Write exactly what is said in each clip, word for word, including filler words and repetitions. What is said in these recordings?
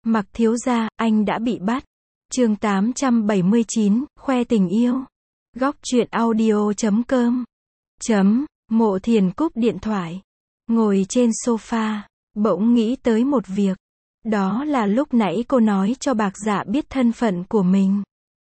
Mặc thiếu gia, anh đã bị bắt. Chương tám trăm bảy mươi chín, khoe tình yêu. Góc truyện audio chấm com. Chấm, Mộ Thiền cúp điện thoại. Ngồi trên sofa, bỗng nghĩ tới một việc. Đó là lúc nãy cô nói cho Bạc Dạ biết thân phận của mình.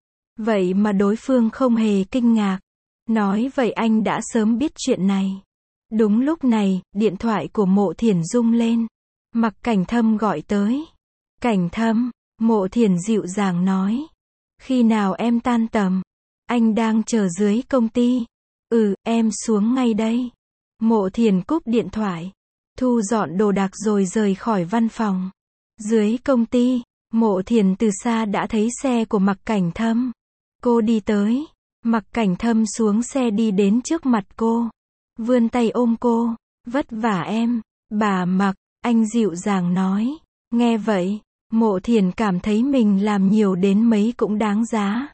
Vậy mà đối phương không hề kinh ngạc. Nói vậy anh đã sớm biết chuyện này. Đúng lúc này, điện thoại của Mộ Thiền rung lên. Mặc Cảnh Thâm gọi tới. Cảnh Thâm, Mộ Thiền dịu dàng nói. Khi nào em tan tầm? Anh đang chờ dưới công ty. Ừ, em xuống ngay đây. Mộ Thiền cúp điện thoại. Thu dọn đồ đạc rồi rời khỏi văn phòng. Dưới công ty, Mộ Thiền từ xa đã thấy xe của Mặc Cảnh Thâm. Cô đi tới. Mặc Cảnh Thâm xuống xe đi đến trước mặt cô. Vươn tay ôm cô. Vất vả em, bà Mặc, anh dịu dàng nói. Nghe vậy, Mộ Thiền cảm thấy mình làm nhiều đến mấy cũng đáng giá.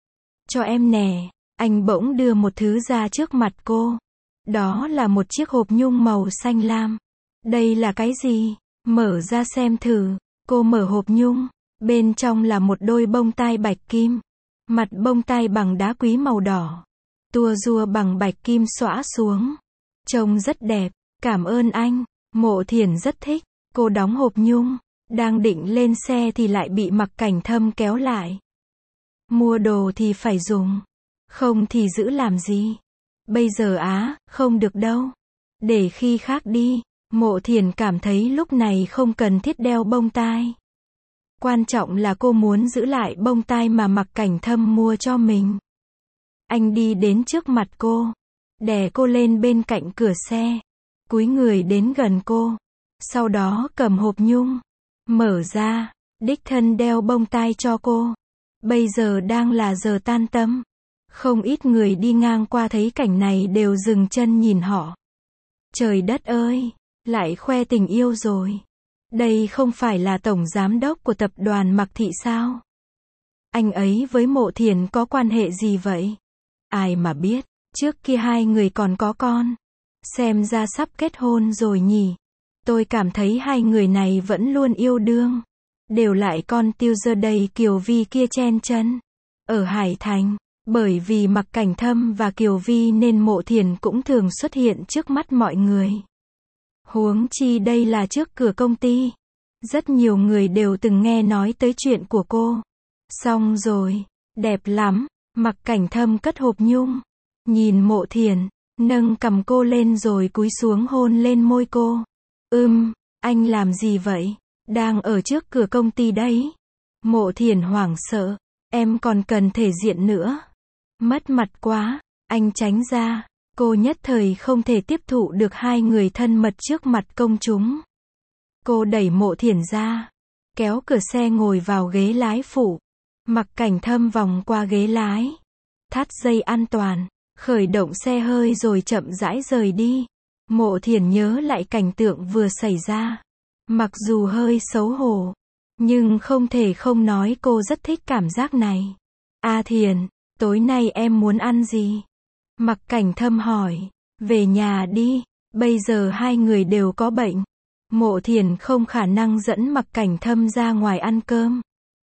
Cho em nè, anh bỗng đưa một thứ ra trước mặt cô. Đó là một chiếc hộp nhung màu xanh lam. Đây là cái gì? Mở ra xem thử. Cô mở hộp nhung. Bên trong là một đôi bông tai bạch kim. Mặt bông tai bằng đá quý màu đỏ. Tua rua bằng bạch kim xõa xuống. Trông rất đẹp. Cảm ơn anh. Mộ Thiền rất thích. Cô đóng hộp nhung. Đang định lên xe thì lại bị Mặc Cảnh Thâm kéo lại. Mua đồ thì phải dùng. Không thì giữ làm gì? Bây giờ á, không được đâu. Để khi khác đi. Mộ Thiền cảm thấy lúc này không cần thiết đeo bông tai. Quan trọng là cô muốn giữ lại bông tai mà Mặc Cảnh Thâm mua cho mình. Anh đi đến trước mặt cô. Đè cô lên bên cạnh cửa xe. Cúi người đến gần cô. Sau đó cầm hộp nhung. Mở ra. Đích thân đeo bông tai cho cô. Bây giờ đang là giờ tan tầm. Không ít người đi ngang qua thấy cảnh này đều dừng chân nhìn họ. Trời đất ơi! Lại khoe tình yêu rồi. Đây không phải là tổng giám đốc của tập đoàn Mặc Thị sao? Anh ấy với Mộ Thiền có quan hệ gì vậy? Ai mà biết, trước kia hai người còn có con. Xem ra sắp kết hôn rồi nhỉ. Tôi cảm thấy hai người này vẫn luôn yêu đương. Đều lại con tiêu giờ đầy Kiều Vi kia chen chân. Ở Hải Thành, bởi vì Mặc Cảnh Thâm và Kiều Vi nên Mộ Thiền cũng thường xuất hiện trước mắt mọi người. Huống chi đây là trước cửa công ty. Rất nhiều người đều từng nghe nói tới chuyện của cô. Xong rồi, đẹp lắm. Mặc Cảnh Thâm cất hộp nhung. Nhìn Mộ Thiền, nâng cầm cô lên rồi cúi xuống hôn lên môi cô. Ưm, anh làm gì vậy? Đang ở trước cửa công ty đấy. Mộ Thiền hoảng sợ. Em còn cần thể diện nữa. Mất mặt quá. Anh tránh ra. Cô nhất thời không thể tiếp thụ được hai người thân mật trước mặt công chúng. Cô đẩy Mộ Thiền ra. Kéo cửa xe ngồi vào ghế lái phụ. Mặc Cảnh Thâm vòng qua ghế lái. Thắt dây an toàn. Khởi động xe hơi rồi chậm rãi rời đi. Mộ Thiền nhớ lại cảnh tượng vừa xảy ra. Mặc dù hơi xấu hổ. Nhưng không thể không nói cô rất thích cảm giác này. A Thiền, tối nay em muốn ăn gì? Mặc Cảnh Thâm hỏi. Về nhà đi. Bây giờ hai người đều có bệnh. Mộ Thiền không khả năng dẫn Mặc Cảnh Thâm ra ngoài ăn cơm.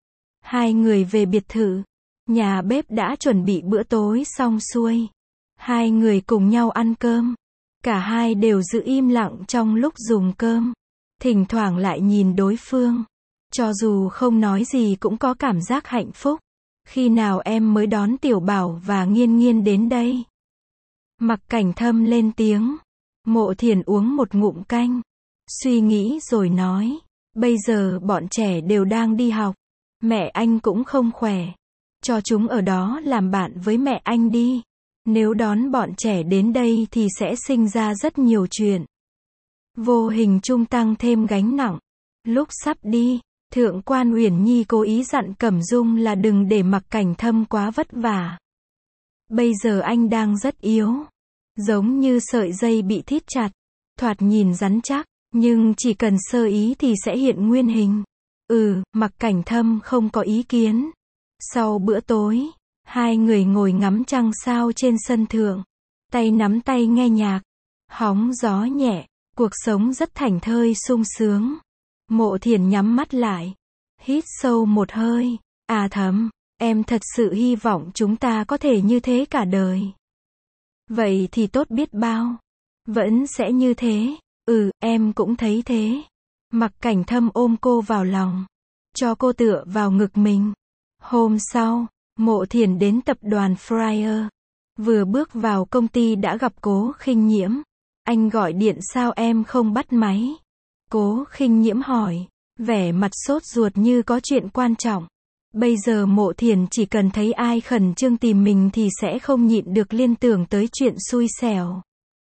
Hai người về biệt thự. Nhà bếp đã chuẩn bị bữa tối xong xuôi. Hai người cùng nhau ăn cơm. Cả hai đều giữ im lặng trong lúc dùng cơm. Thỉnh thoảng lại nhìn đối phương. Cho dù không nói gì cũng có cảm giác hạnh phúc. Khi nào em mới đón Tiểu Bảo và Nghiên Nghiên đến đây? Mặc Cảnh Thâm lên tiếng. Mộ Thiền uống một ngụm canh. Suy nghĩ rồi nói. Bây giờ bọn trẻ đều đang đi học. Mẹ anh cũng không khỏe. Cho chúng ở đó làm bạn với mẹ anh đi. Nếu đón bọn trẻ đến đây thì sẽ sinh ra rất nhiều chuyện. Vô hình chung tăng thêm gánh nặng. Lúc sắp đi, Thượng quan Uyển Nhi cố ý dặn Cẩm Dung là đừng để Mặc Cảnh Thâm quá vất vả. Bây giờ anh đang rất yếu. Giống như sợi dây bị thít chặt. Thoạt nhìn rắn chắc, nhưng chỉ cần sơ ý thì sẽ hiện nguyên hình. Ừ, Mặc Cảnh Thâm không có ý kiến. Sau bữa tối, hai người ngồi ngắm trăng sao trên sân thượng. Tay nắm tay nghe nhạc. Hóng gió nhẹ. Cuộc sống rất thảnh thơi sung sướng. Mộ Thiền nhắm mắt lại. Hít sâu một hơi. À Thấm, em thật sự hy vọng chúng ta có thể như thế cả đời. Vậy thì tốt biết bao. Vẫn sẽ như thế. Ừ, em cũng thấy thế. Mặc Cảnh Thâm ôm cô vào lòng, cho cô tựa vào ngực mình. Hôm sau, Mộ Thiền đến tập đoàn Fryer. Vừa bước vào công ty đã gặp Cố Khinh Nhiễm. Anh gọi điện sao em không bắt máy? Cố Khinh Nhiễm hỏi, vẻ mặt sốt ruột như có chuyện quan trọng. Bây giờ Mộ Thiền chỉ cần thấy ai khẩn trương tìm mình thì sẽ không nhịn được liên tưởng tới chuyện xui xẻo.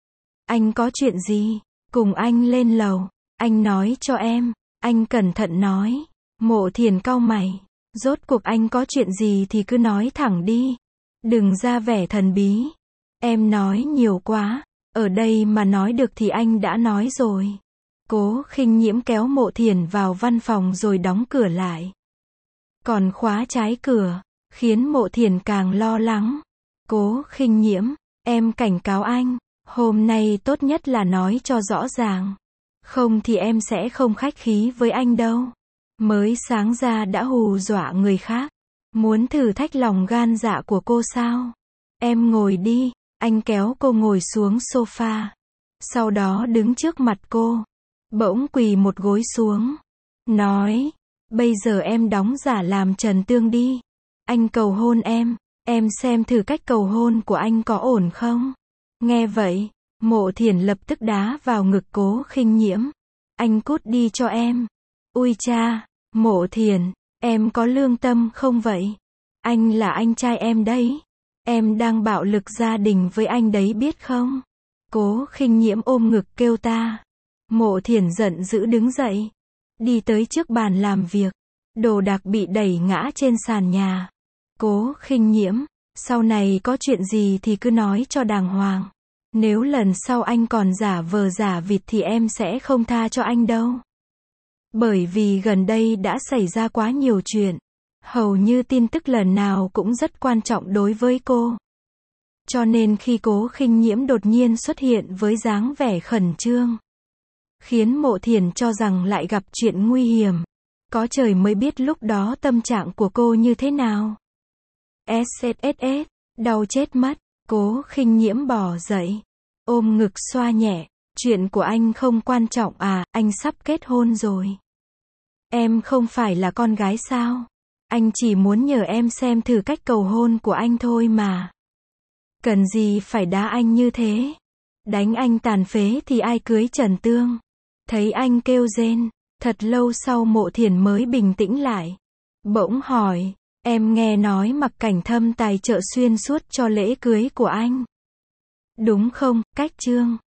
Anh có chuyện gì? Cùng anh lên lầu. Anh nói cho em. Anh cẩn thận nói. Mộ Thiền cau mày. Rốt cuộc anh có chuyện gì thì cứ nói thẳng đi. Đừng ra vẻ thần bí. Em nói nhiều quá. Ở đây mà nói được thì anh đã nói rồi. Cố Khinh Nhiễm kéo Mộ Thiền vào văn phòng rồi đóng cửa lại. Còn khóa trái cửa, khiến Mộ Thiền càng lo lắng. Cố Khinh Nhiễm, em cảnh cáo anh, hôm nay tốt nhất là nói cho rõ ràng. Không thì em sẽ không khách khí với anh đâu. Mới sáng ra đã hù dọa người khác. Muốn thử thách lòng gan dạ của cô sao? Em ngồi đi. Anh kéo cô ngồi xuống sofa. Sau đó đứng trước mặt cô. Bỗng quỳ một gối xuống. Nói, bây giờ em đóng giả làm Trần Tương đi. Anh cầu hôn em. Em xem thử cách cầu hôn của anh có ổn không? Nghe vậy, Mộ Thiền lập tức đá vào ngực Cố Khinh Nhiễm. Anh cút đi cho em. Ui cha, Mộ Thiền, em có lương tâm không vậy? Anh là anh trai em đấy. Em đang bạo lực gia đình với anh đấy biết không? Cố Khinh Nhiễm ôm ngực kêu ta. Mộ Thiền giận dữ đứng dậy. Đi tới trước bàn làm việc. Đồ đạc bị đẩy ngã trên sàn nhà. Cố Khinh Nhiễm, sau này có chuyện gì thì cứ nói cho đàng hoàng. Nếu lần sau anh còn giả vờ giả vịt thì em sẽ không tha cho anh đâu. Bởi vì gần đây đã xảy ra quá nhiều chuyện. Hầu như tin tức lần nào cũng rất quan trọng đối với cô. Cho nên khi Cố Khinh Nhiễm đột nhiên xuất hiện với dáng vẻ khẩn trương, khiến Mộ Thiền cho rằng lại gặp chuyện nguy hiểm. Có trời mới biết lúc đó tâm trạng của cô như thế nào. ét ét ét ét, đau chết mất. Cố Khinh Nhiễm bò dậy, ôm ngực xoa nhẹ. Chuyện của anh không quan trọng à, anh sắp kết hôn rồi. Em không phải là con gái sao? Anh chỉ muốn nhờ em xem thử cách cầu hôn của anh thôi mà. Cần gì phải đá anh như thế? Đánh anh tàn phế thì ai cưới Trần Tương? Thấy anh kêu rên, thật lâu sau Mộ Thiền mới bình tĩnh lại. Bỗng hỏi, em nghe nói Mặc Cảnh Thâm tài trợ xuyên suốt cho lễ cưới của anh. Đúng không, Cách Trương?